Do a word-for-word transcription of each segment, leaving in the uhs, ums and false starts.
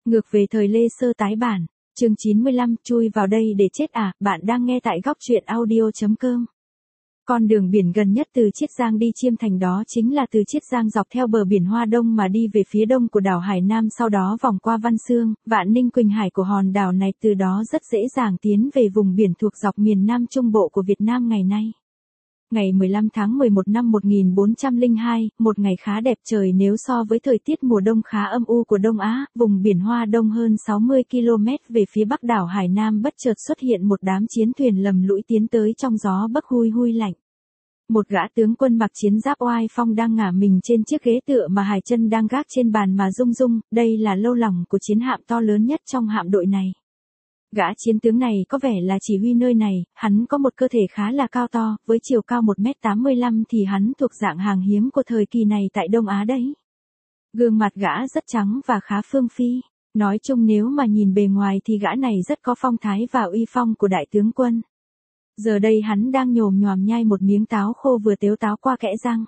Ngược về thời Lê Sơ tái bản, chương chín mươi lăm, chui vào đây để chết à, bạn đang nghe tại góc truyện audio chấm com. Con đường biển gần nhất từ Chiết Giang đi Chiêm Thành đó chính là từ Chiết Giang dọc theo bờ biển Hoa Đông mà đi về phía đông của đảo Hải Nam, sau đó vòng qua Văn Xương, Vạn Ninh, Quỳnh Hải của hòn đảo này, từ đó rất dễ dàng tiến về vùng biển thuộc dọc miền Nam Trung Bộ của Việt Nam ngày nay. Ngày mười lăm tháng mười một năm một nghìn bốn trăm lẻ hai, một ngày khá đẹp trời nếu so với thời tiết mùa đông khá âm u của Đông Á, vùng biển Hoa Đông hơn sáu mươi ki lô mét về phía bắc đảo Hải Nam bất chợt xuất hiện một đám chiến thuyền lầm lũi tiến tới trong gió bấc hui hui lạnh. Một gã tướng quân mặc chiến giáp oai phong đang ngả mình trên chiếc ghế tựa mà Hải Chân đang gác trên bàn mà rung rung, đây là lâu lòng của chiến hạm to lớn nhất trong hạm đội này. Gã chiến tướng này có vẻ là chỉ huy nơi này, hắn có một cơ thể khá là cao to, với chiều cao một mét tám mươi lăm thì hắn thuộc dạng hàng hiếm của thời kỳ này tại Đông Á đấy. Gương mặt gã rất trắng và khá phương phi, nói chung nếu mà nhìn bề ngoài thì gã này rất có phong thái và uy phong của đại tướng quân. Giờ đây hắn đang nhồm nhoàm nhai một miếng táo khô vừa tếu táo qua kẽ răng.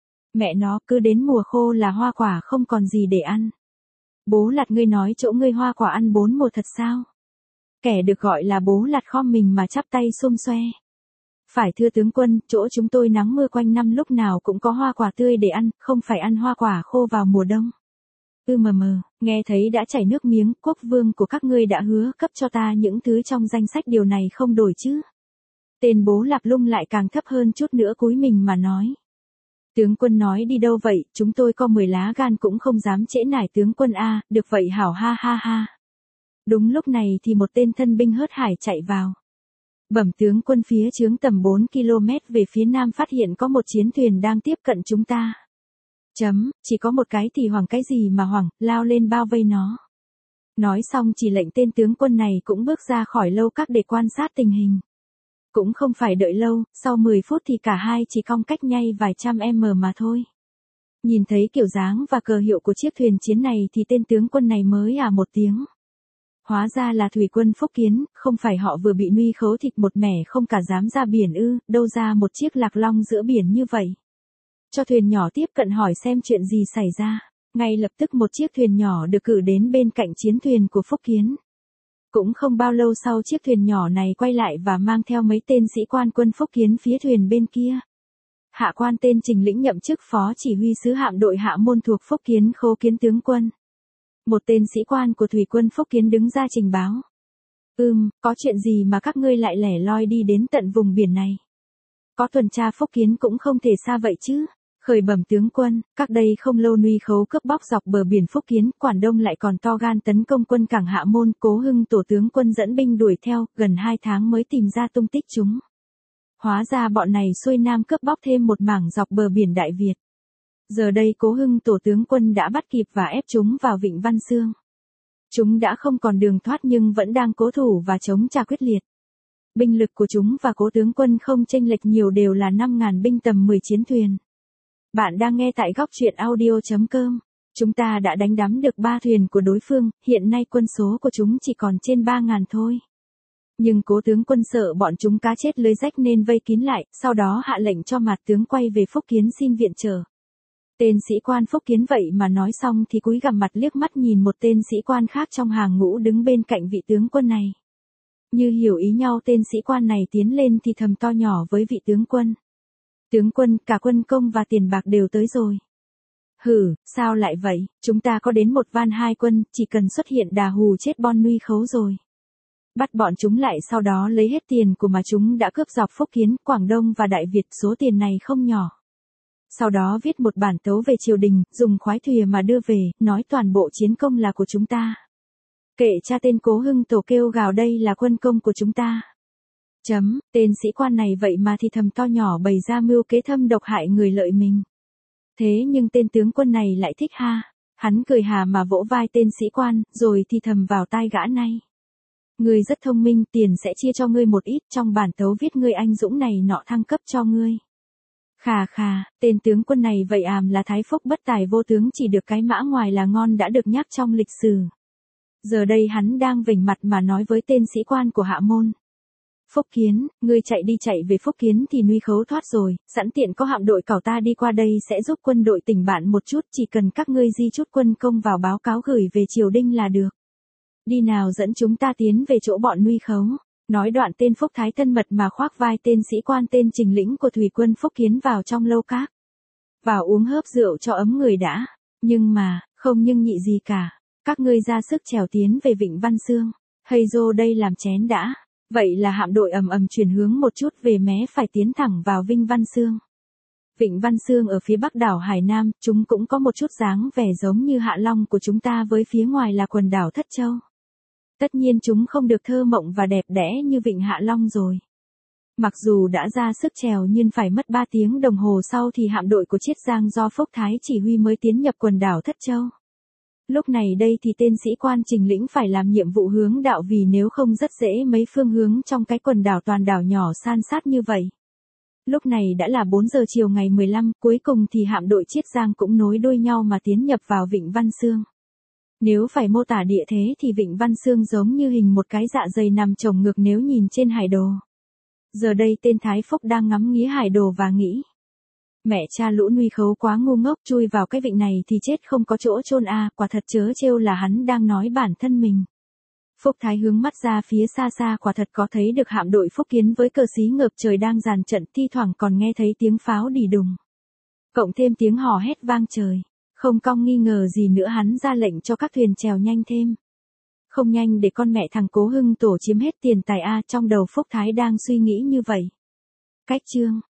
Mẹ nó, cứ đến mùa khô là hoa quả không còn gì để ăn. Bố Lạt, ngươi nói chỗ ngươi hoa quả ăn bốn mùa thật sao? Kẻ được gọi là Bố Lạt khom mình mà chắp tay xum xoe. Phải thưa tướng quân, chỗ chúng tôi nắng mưa quanh năm, lúc nào cũng có hoa quả tươi để ăn, không phải ăn hoa quả khô vào mùa đông. Ư mờ mờ, nghe thấy đã chảy nước miếng, quốc vương của các ngươi đã hứa cấp cho ta những thứ trong danh sách, điều này không đổi chứ? Tên Bố Lạp Lung lại càng thấp hơn chút nữa, cúi mình mà nói. Tướng quân nói đi đâu vậy, chúng tôi có mười lá gan cũng không dám trễ nải tướng quân a, được vậy hảo, ha ha ha. Đúng lúc này thì một tên thân binh hớt hải chạy vào. Bẩm tướng quân, phía chướng tầm bốn ki lô mét về phía nam phát hiện có một chiến thuyền đang tiếp cận chúng ta. Chấm, chỉ có một cái thì hoảng cái gì mà hoảng, lao lên bao vây nó. Nói xong chỉ lệnh tên tướng quân này cũng bước ra khỏi lâu các để quan sát tình hình. Cũng không phải đợi lâu, sau mười phút thì cả hai chỉ cong cách nhay vài trăm m mà thôi. Nhìn thấy kiểu dáng và cờ hiệu của chiếc thuyền chiến này thì tên tướng quân này mới à một tiếng. Hóa ra là thủy quân Phúc Kiến, không phải họ vừa bị nuôi khấu thịt một mẻ không cả dám ra biển ư, đâu ra một chiếc lạc long giữa biển như vậy. Cho thuyền nhỏ tiếp cận hỏi xem chuyện gì xảy ra. Ngay lập tức một chiếc thuyền nhỏ được cử đến bên cạnh chiến thuyền của Phúc Kiến. Cũng không bao lâu sau, chiếc thuyền nhỏ này quay lại và mang theo mấy tên sĩ quan quân Phúc Kiến phía thuyền bên kia. Hạ quan tên Trình Lĩnh nhậm chức phó chỉ huy sứ hạm đội Hạ Môn thuộc Phúc Kiến khấu kiến tướng quân. Một tên sĩ quan của thủy quân Phúc Kiến đứng ra trình báo. Ừm, có chuyện gì mà các ngươi lại lẻ loi đi đến tận vùng biển này? Có tuần tra Phúc Kiến cũng không thể xa vậy chứ. Khởi bẩm tướng quân, các đây không lâu nuôi khấu cướp bóc dọc bờ biển Phúc Kiến, Quảng Đông lại còn to gan tấn công quân cảng Hạ Môn, Cố Hưng tổ tướng quân dẫn binh đuổi theo, gần hai tháng mới tìm ra tung tích chúng. Hóa ra bọn này xuôi nam cướp bóc thêm một mảng dọc bờ biển Đại Việt. Giờ đây Cố Hưng tổ tướng quân đã bắt kịp và ép chúng vào vịnh Văn Xương. Chúng đã không còn đường thoát nhưng vẫn đang cố thủ và chống trả quyết liệt. Binh lực của chúng và Cố tướng quân không chênh lệch nhiều, đều là năm nghìn binh tầm mười chiến thuyền. Bạn đang nghe tại góc truyện audio chấm com. Chúng ta đã đánh đắm được ba thuyền của đối phương, hiện nay quân số của chúng chỉ còn trên ba nghìn thôi. Nhưng Cố tướng quân sợ bọn chúng cá chết lưới rách nên vây kín lại, sau đó hạ lệnh cho Mạt tướng quay về Phúc Kiến xin viện trợ. Tên sĩ quan Phúc Kiến vậy mà nói xong thì cúi gằm mặt liếc mắt nhìn một tên sĩ quan khác trong hàng ngũ đứng bên cạnh vị tướng quân này. Như hiểu ý nhau, tên sĩ quan này tiến lên thì thầm to nhỏ với vị tướng quân. Tướng quân, cả quân công và tiền bạc đều tới rồi. Hử, sao lại vậy, chúng ta có đến một van hai quân, chỉ cần xuất hiện đà hù chết bon nuôi khấu rồi. Bắt bọn chúng lại, sau đó lấy hết tiền của mà chúng đã cướp dọc Phúc Kiến, Quảng Đông và Đại Việt, số tiền này không nhỏ. Sau đó viết một bản tấu về triều đình, dùng khoái thuyền mà đưa về, nói toàn bộ chiến công là của chúng ta. Kệ cha tên Cố Hưng tổ kêu gào đây là quân công của chúng ta. Chấm, tên sĩ quan này vậy mà thì thầm to nhỏ bày ra mưu kế thâm độc hại người lợi mình. Thế nhưng tên tướng quân này lại thích ha. Hắn cười hà mà vỗ vai tên sĩ quan, rồi thì thầm vào tai gã này. Ngươi rất thông minh, tiền sẽ chia cho ngươi một ít, trong bản tấu viết ngươi anh dũng này nọ thăng cấp cho ngươi. Khà khà, tên tướng quân này vậy àm là thái phúc bất tài vô tướng, chỉ được cái mã ngoài là ngon đã được nhắc trong lịch sử. Giờ đây hắn đang vểnh mặt mà nói với tên sĩ quan của Hạ Môn. Phúc Kiến, ngươi chạy đi chạy về Phúc Kiến thì nuôi khấu thoát rồi, sẵn tiện có hạm đội cảo ta đi qua đây sẽ giúp quân đội tỉnh bạn một chút, chỉ cần các ngươi di chút quân công vào báo cáo gửi về triều đình là được. Đi nào dẫn chúng ta tiến về chỗ bọn Nuy Khấu. Nói đoạn tên Phúc Thái thân mật mà khoác vai tên sĩ quan tên Trình Lĩnh của thủy quân Phúc Kiến vào trong lâu các. Vào uống hớp rượu cho ấm người đã. Nhưng mà, không nhưng nhị gì cả. Các ngươi ra sức trèo tiến về Vịnh Văn Xương. Hay dô đây làm chén đã. Vậy là hạm đội ầm ầm chuyển hướng một chút về mé phải tiến thẳng vào Vịnh Văn Xương. Vịnh Văn Xương ở phía bắc đảo Hải Nam, chúng cũng có một chút dáng vẻ giống như Hạ Long của chúng ta với phía ngoài là quần đảo Thất Châu. Tất nhiên chúng không được thơ mộng và đẹp đẽ như Vịnh Hạ Long rồi. Mặc dù đã ra sức trèo nhưng phải mất ba tiếng đồng hồ sau thì hạm đội của Chiết Giang do Phúc Thái chỉ huy mới tiến nhập quần đảo Thất Châu. Lúc này đây thì tên sĩ quan Trình Lĩnh phải làm nhiệm vụ hướng đạo vì nếu không rất dễ mấy phương hướng trong cái quần đảo toàn đảo nhỏ san sát như vậy. Lúc này đã là bốn giờ chiều ngày mười lăm, cuối cùng thì hạm đội Chiết Giang cũng nối đuôi nhau mà tiến nhập vào Vịnh Văn Xương. Nếu phải mô tả địa thế thì Vịnh Văn Xương giống như hình một cái dạ dày nằm chồng ngược nếu nhìn trên hải đồ. Giờ đây tên Thái Phúc đang ngắm nghía hải đồ và nghĩ. Mẹ cha lũ Nuy Khấu quá ngu ngốc, chui vào cái vịnh này thì chết không có chỗ chôn a, quả thật chớ trêu là hắn đang nói bản thân mình. Phúc Thái hướng mắt ra phía xa xa, quả thật có thấy được hạm đội Phúc Kiến với cờ xí ngợp trời đang dàn trận, thi thoảng còn nghe thấy tiếng pháo đì đùng. Cộng thêm tiếng hò hét vang trời. Không cong nghi ngờ gì nữa hắn ra lệnh cho các thuyền chèo nhanh thêm. Không nhanh để con mẹ thằng Cố Hưng Tổ chiếm hết tiền tài a, trong đầu Phúc Thái đang suy nghĩ như vậy. Cách chương